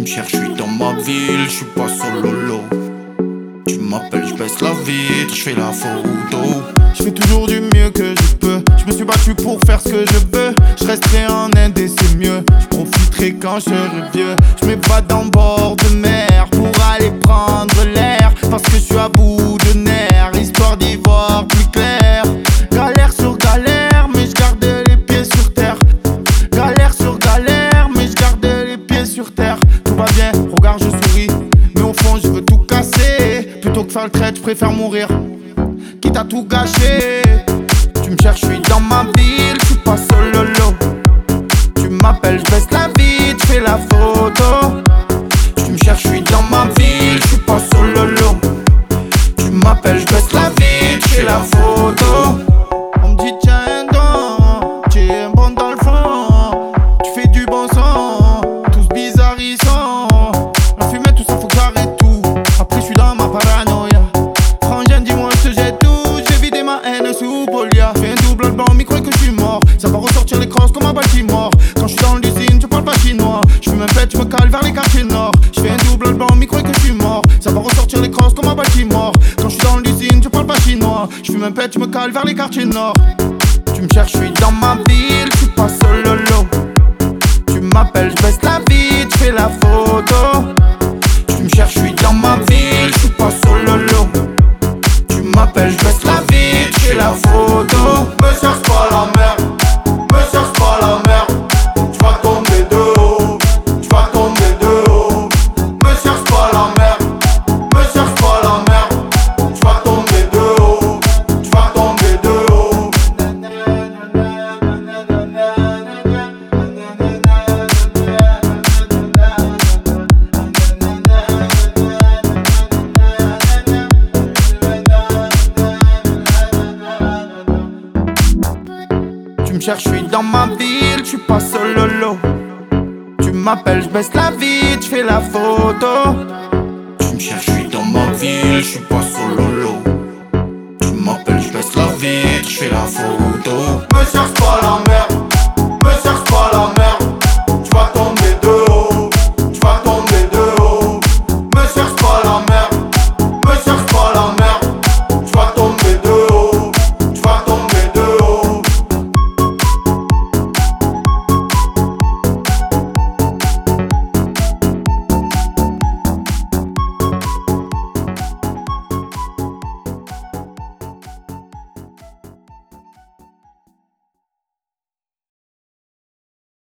me cherches, je suis dans ma ville, je suis pas sur lolo. Tu m'appelles, je baisse la vitre, je fais la photo. Je fais toujours du mieux que je peux. Je me suis battu pour faire ce que je veux. Je resterai en Inde et c'est mieux. Je profiterai quand je serai vieux. Je m'évade en bord de mer pour aller prendre l'air. Parce que je suis à bout de nerfs, histoire d'y voir plus clair. Galère sur galère, mais je garde les pieds sur terre. Galère sur galère, mais je garde les pieds sur terre. Tout va bien, regarde je souris, mais au fond je veux tout casser. Plutôt que faire le trait, je préfère mourir, quitte à tout gâcher. Tu me cherches, je suis dans ma ville, je suis pas solo. Tu m'appelles, je baisse la vitre, je fais la photo. Tu me cherches, je suis dans ma ville, je suis pas solo. Tu m'appelles, je baisse la vitre, je fais la photo. On me dit tiens donc, tu es bon dans le fond. Tu fais du bon sang, tous bizarres ils sont. La fumée tout ça faut que j'arrête tout. Après je suis dans ma paranoïa. Frangin dis-moi je te jette tout. J'ai vidé ma haine sous Bolia. Fais un double album, il croit que je suis mort. Ça va ressortir les crosses comme un Baltimore. Quand je suis dans l'usine, je parle pas chinois. Je fume un pet, je me cale vers les quartiers nord. Je fais un double album, il croit que je suis mort. Ça va ressortir les crosses comme un Baltimore. Quand je suis dans l'usine, je parle pas chinois. Je fume un pet, je me cale vers les quartiers nord. Tu me cherches, je suis dans ma ville, je suis pas solo. Tu m'appelles, je baisse la vitre, je fais la photo. Tu me cherches, je suis dans ma ville, je suis pas solo. Tu m'appelles, je baisse la vitre, je fais la photo. Me cherche pas la merde, me cherche pas la merde. Tu vas tomber de haut, tu vas tomber de haut. Me cherche pas la merde, me cherche pas la merde. Tu vas tomber de haut, tu vas tomber de haut. Tu me cherches, je suis dans ma ville, je suis pas solo. Tu m'appelles, je baisse la vitre, je fais la photo. Tu me cherches, je suis dans ma ville, je suis pas sur lolo. Tu m'appelles, je baisse la vitre, je fais la photo. Me cherche